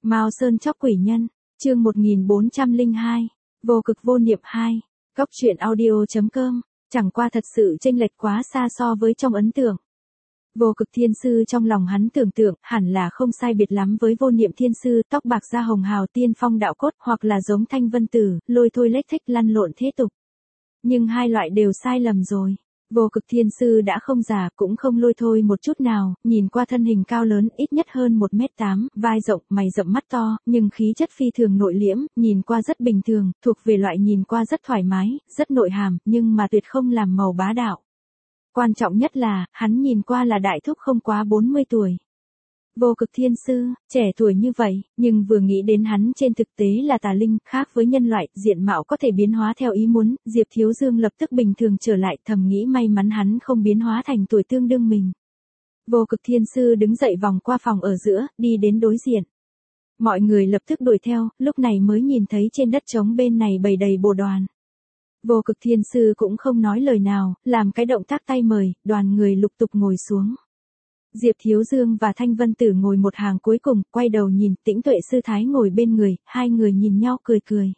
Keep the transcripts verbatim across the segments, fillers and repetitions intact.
Mao Sơn chóc quỷ nhân, chương một nghìn bốn trăm lẻ hai, vô cực vô niệm hai, Cốc truyện audio.com, chẳng qua thật sự chênh lệch quá xa so với trong ấn tượng. Vô cực thiên sư trong lòng hắn tưởng tượng hẳn là không sai biệt lắm với vô niệm thiên sư, tóc bạc da hồng hào tiên phong đạo cốt, hoặc là giống Thanh Vân Tử, lôi thôi lếch thếch lăn lộn thế tục. Nhưng hai loại đều sai lầm rồi. Vô cực thiên sư đã không già cũng không lôi thôi một chút nào, nhìn qua thân hình cao lớn ít nhất hơn một mét tám, vai rộng, mày rậm mắt to, nhưng khí chất phi thường nội liễm, nhìn qua rất bình thường, thuộc về loại nhìn qua rất thoải mái, rất nội hàm, nhưng mà tuyệt không làm màu bá đạo. Quan trọng nhất là, hắn nhìn qua là đại thúc không quá bốn mươi tuổi. Vô cực thiên sư, trẻ tuổi như vậy, nhưng vừa nghĩ đến hắn trên thực tế là tà linh, khác với nhân loại, diện mạo có thể biến hóa theo ý muốn, Diệp Thiếu Dương lập tức bình thường trở lại, thầm nghĩ may mắn hắn không biến hóa thành tuổi tương đương mình. Vô cực thiên sư đứng dậy vòng qua phòng ở giữa, đi đến đối diện. Mọi người lập tức đuổi theo, lúc này mới nhìn thấy trên đất trống bên này bầy đầy bồ đoàn. Vô cực thiên sư cũng không nói lời nào, làm cái động tác tay mời, đoàn người lục tục ngồi xuống. Diệp Thiếu Dương và Thanh Vân Tử ngồi một hàng cuối cùng, quay đầu nhìn, Tĩnh Tuệ sư thái ngồi bên người, hai người nhìn nhau cười cười.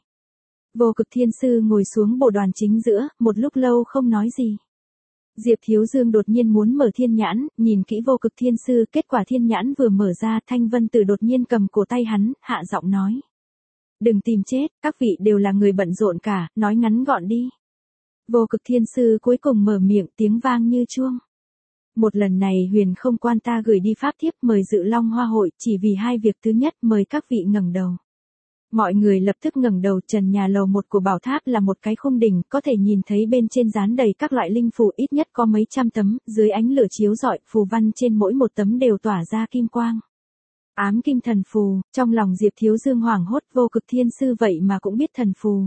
Vô cực thiên sư ngồi xuống bồ đoàn chính giữa, một lúc lâu không nói gì. Diệp Thiếu Dương đột nhiên muốn mở thiên nhãn, nhìn kỹ vô cực thiên sư, kết quả thiên nhãn vừa mở ra, Thanh Vân Tử đột nhiên cầm cổ tay hắn, hạ giọng nói. Đừng tìm chết, các vị đều là người bận rộn cả, nói ngắn gọn đi. Vô cực thiên sư cuối cùng mở miệng, tiếng vang như chuông. Một lần này huyền không quan ta gửi đi pháp thiếp mời dự Long Hoa hội, chỉ vì hai việc. Thứ nhất, mời các vị ngẩng đầu. Mọi người lập tức ngẩng đầu, trần nhà lầu một của bảo tháp là một cái khung đỉnh, có thể nhìn thấy bên trên dán đầy các loại linh phù, ít nhất có mấy trăm tấm, dưới ánh lửa chiếu rọi, phù văn trên mỗi một tấm đều tỏa ra kim quang. Ám kim thần phù, trong lòng Diệp Thiếu Dương hoảng hốt, vô cực thiên sư vậy mà cũng biết thần phù.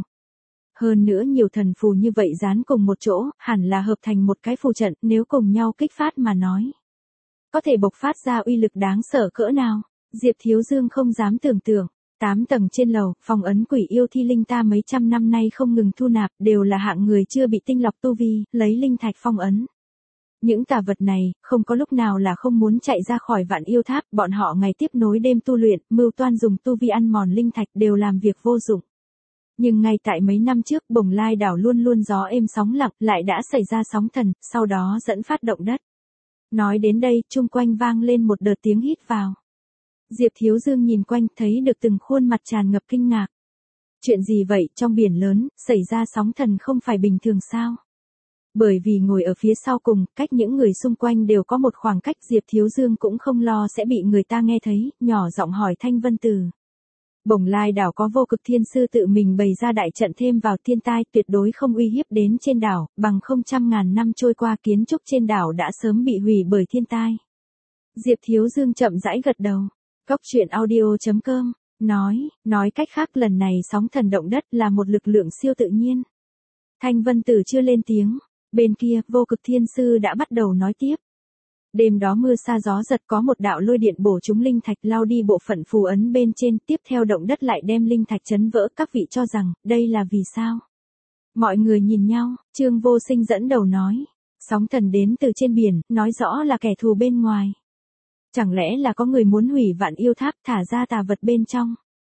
Hơn nữa nhiều thần phù như vậy dán cùng một chỗ, hẳn là hợp thành một cái phù trận, nếu cùng nhau kích phát mà nói. Có thể bộc phát ra uy lực đáng sợ cỡ nào, Diệp Thiếu Dương không dám tưởng tượng. Tám tầng trên lầu, phong ấn quỷ yêu thi linh ta mấy trăm năm nay không ngừng thu nạp, đều là hạng người chưa bị tinh lọc tu vi, lấy linh thạch phong ấn. Những tà vật này, không có lúc nào là không muốn chạy ra khỏi vạn yêu tháp, bọn họ ngày tiếp nối đêm tu luyện, mưu toan dùng tu vi ăn mòn linh thạch đều làm việc vô dụng. Nhưng ngay tại mấy năm trước, Bồng Lai đảo luôn luôn gió êm sóng lặng, lại đã xảy ra sóng thần, sau đó dẫn phát động đất. Nói đến đây, chung quanh vang lên một đợt tiếng hít vào. Diệp Thiếu Dương nhìn quanh, thấy được từng khuôn mặt tràn ngập kinh ngạc. Chuyện gì vậy, trong biển lớn, xảy ra sóng thần không phải bình thường sao? Bởi vì ngồi ở phía sau cùng, cách những người xung quanh đều có một khoảng cách, Diệp Thiếu Dương cũng không lo sẽ bị người ta nghe thấy, nhỏ giọng hỏi Thanh Vân Tử. Bồng Lai đảo có vô cực thiên sư tự mình bày ra đại trận thêm vào, thiên tai tuyệt đối không uy hiếp đến trên đảo, bằng không trăm ngàn năm trôi qua kiến trúc trên đảo đã sớm bị hủy bởi thiên tai. Diệp Thiếu Dương chậm rãi gật đầu. Cốc truyện audio.com, nói, nói cách khác lần này sóng thần động đất là một lực lượng siêu tự nhiên. Thanh Vân Tử chưa lên tiếng, bên kia vô cực thiên sư đã bắt đầu nói tiếp. Đêm đó mưa sa gió giật, có một đạo lôi điện bổ trúng linh thạch, lao đi bộ phận phù ấn bên trên, tiếp theo động đất lại đem linh thạch chấn vỡ, các vị cho rằng, đây là vì sao? Mọi người nhìn nhau, Trương Vô Sinh dẫn đầu nói, sóng thần đến từ trên biển, nói rõ là kẻ thù bên ngoài. Chẳng lẽ là có người muốn hủy vạn yêu tháp, thả ra tà vật bên trong?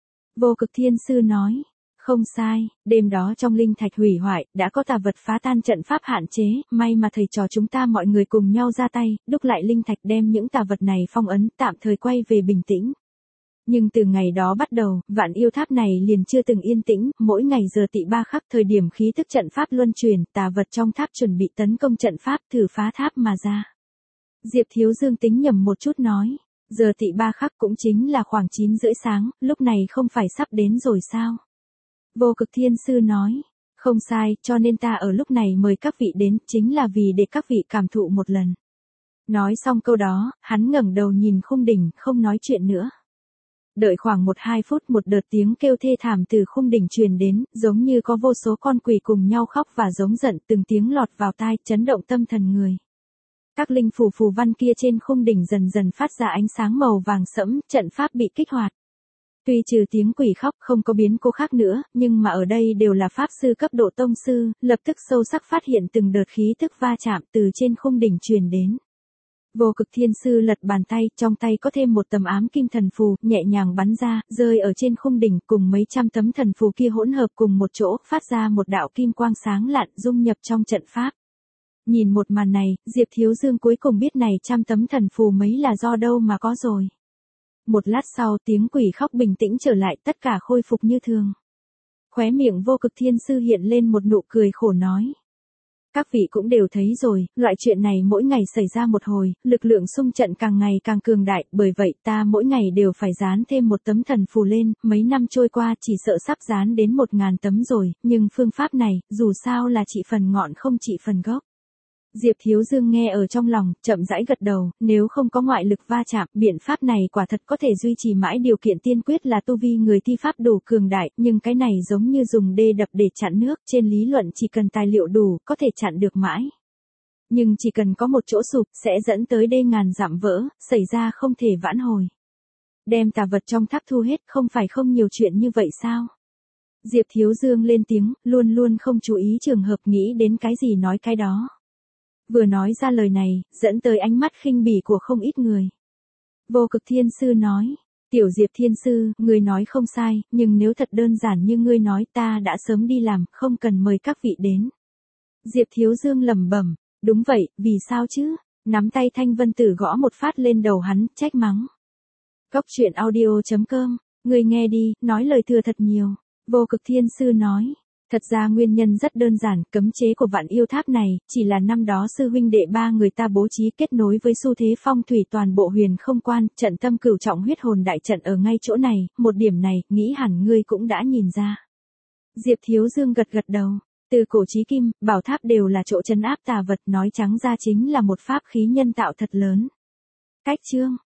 Vô cực thiên sư nói, không sai, đêm đó trong linh thạch hủy hoại, đã có tà vật phá tan trận pháp hạn chế, may mà thầy trò chúng ta mọi người cùng nhau ra tay, đúc lại linh thạch đem những tà vật này phong ấn, tạm thời quay về bình tĩnh. Nhưng từ ngày đó bắt đầu, vạn yêu tháp này liền chưa từng yên tĩnh, mỗi ngày giờ tị ba khắc, thời điểm khí tức trận pháp luân truyền, tà vật trong tháp chuẩn bị tấn công trận pháp, thử phá tháp mà ra. Diệp Thiếu Dương tính nhầm một chút nói, giờ tị ba khắc cũng chính là khoảng chín rưỡi sáng, lúc này không phải sắp đến rồi sao? Vô cực thiên sư nói, không sai, cho nên ta ở lúc này mời các vị đến, chính là vì để các vị cảm thụ một lần. Nói xong câu đó, hắn ngẩng đầu nhìn khung đỉnh, không nói chuyện nữa. Đợi khoảng một hai phút, một đợt tiếng kêu thê thảm từ khung đỉnh truyền đến, giống như có vô số con quỷ cùng nhau khóc và giống giận, từng tiếng lọt vào tai, chấn động tâm thần người. Các linh phù phù văn kia trên khung đỉnh dần dần phát ra ánh sáng màu vàng sẫm, trận pháp bị kích hoạt. Tuy trừ tiếng quỷ khóc không có biến cố khác nữa, nhưng mà ở đây đều là pháp sư cấp độ tông sư, lập tức sâu sắc phát hiện từng đợt khí tức va chạm từ trên khung đỉnh truyền đến. Vô Cực Thiên Sư lật bàn tay, trong tay có thêm một tấm ám kim thần phù, nhẹ nhàng bắn ra, rơi ở trên khung đỉnh, cùng mấy trăm tấm thần phù kia hỗn hợp cùng một chỗ, phát ra một đạo kim quang sáng lạn, dung nhập trong trận pháp. Nhìn một màn này, Diệp Thiếu Dương cuối cùng biết này trăm tấm thần phù mấy là do đâu mà có rồi. Một lát sau, tiếng quỷ khóc bình tĩnh trở lại, tất cả khôi phục như thường. Khóe miệng Vô Cực Thiên Sư hiện lên một nụ cười khổ nói. Các vị cũng đều thấy rồi, loại chuyện này mỗi ngày xảy ra một hồi, lực lượng xung trận càng ngày càng cường đại, bởi vậy ta mỗi ngày đều phải dán thêm một tấm thần phù lên, mấy năm trôi qua chỉ sợ sắp dán đến một ngàn tấm rồi, nhưng phương pháp này, dù sao là trị phần ngọn không trị phần gốc. Diệp Thiếu Dương nghe ở trong lòng, chậm rãi gật đầu, nếu không có ngoại lực va chạm, biện pháp này quả thật có thể duy trì mãi, điều kiện tiên quyết là tu vi người thi pháp đủ cường đại, nhưng cái này giống như dùng đê đập để chặn nước, trên lý luận chỉ cần tài liệu đủ, có thể chặn được mãi. Nhưng chỉ cần có một chỗ sụp, sẽ dẫn tới đê ngàn dặm vỡ, xảy ra không thể vãn hồi. Đem tà vật trong tháp thu hết, không phải không nhiều chuyện như vậy sao? Diệp Thiếu Dương lên tiếng, luôn luôn không chú ý trường hợp, nghĩ đến cái gì nói cái đó. Vừa nói ra lời này, dẫn tới ánh mắt khinh bỉ của không ít người. Vô Cực Thiên Sư nói, tiểu Diệp Thiên Sư, ngươi nói không sai, nhưng nếu thật đơn giản như ngươi nói ta đã sớm đi làm, không cần mời các vị đến. Diệp Thiếu Dương lẩm bẩm, đúng vậy, vì sao chứ? Nắm tay Thanh Vân Tử gõ một phát lên đầu hắn, trách mắng. Cốc truyện audio chấm com, ngươi nghe đi, nói lời thừa thật nhiều. Vô Cực Thiên Sư nói. Thật ra nguyên nhân rất đơn giản, cấm chế của Vạn Yêu Tháp này, chỉ là năm đó sư huynh đệ ba người ta bố trí kết nối với xu thế phong thủy toàn bộ huyền không quan, trận tâm cửu trọng huyết hồn đại trận ở ngay chỗ này, một điểm này, nghĩ hẳn ngươi cũng đã nhìn ra. Diệp Thiếu Dương gật gật đầu, từ cổ chí kim, bảo tháp đều là chỗ trấn áp tà vật, nói trắng ra chính là một pháp khí nhân tạo thật lớn. Cách chương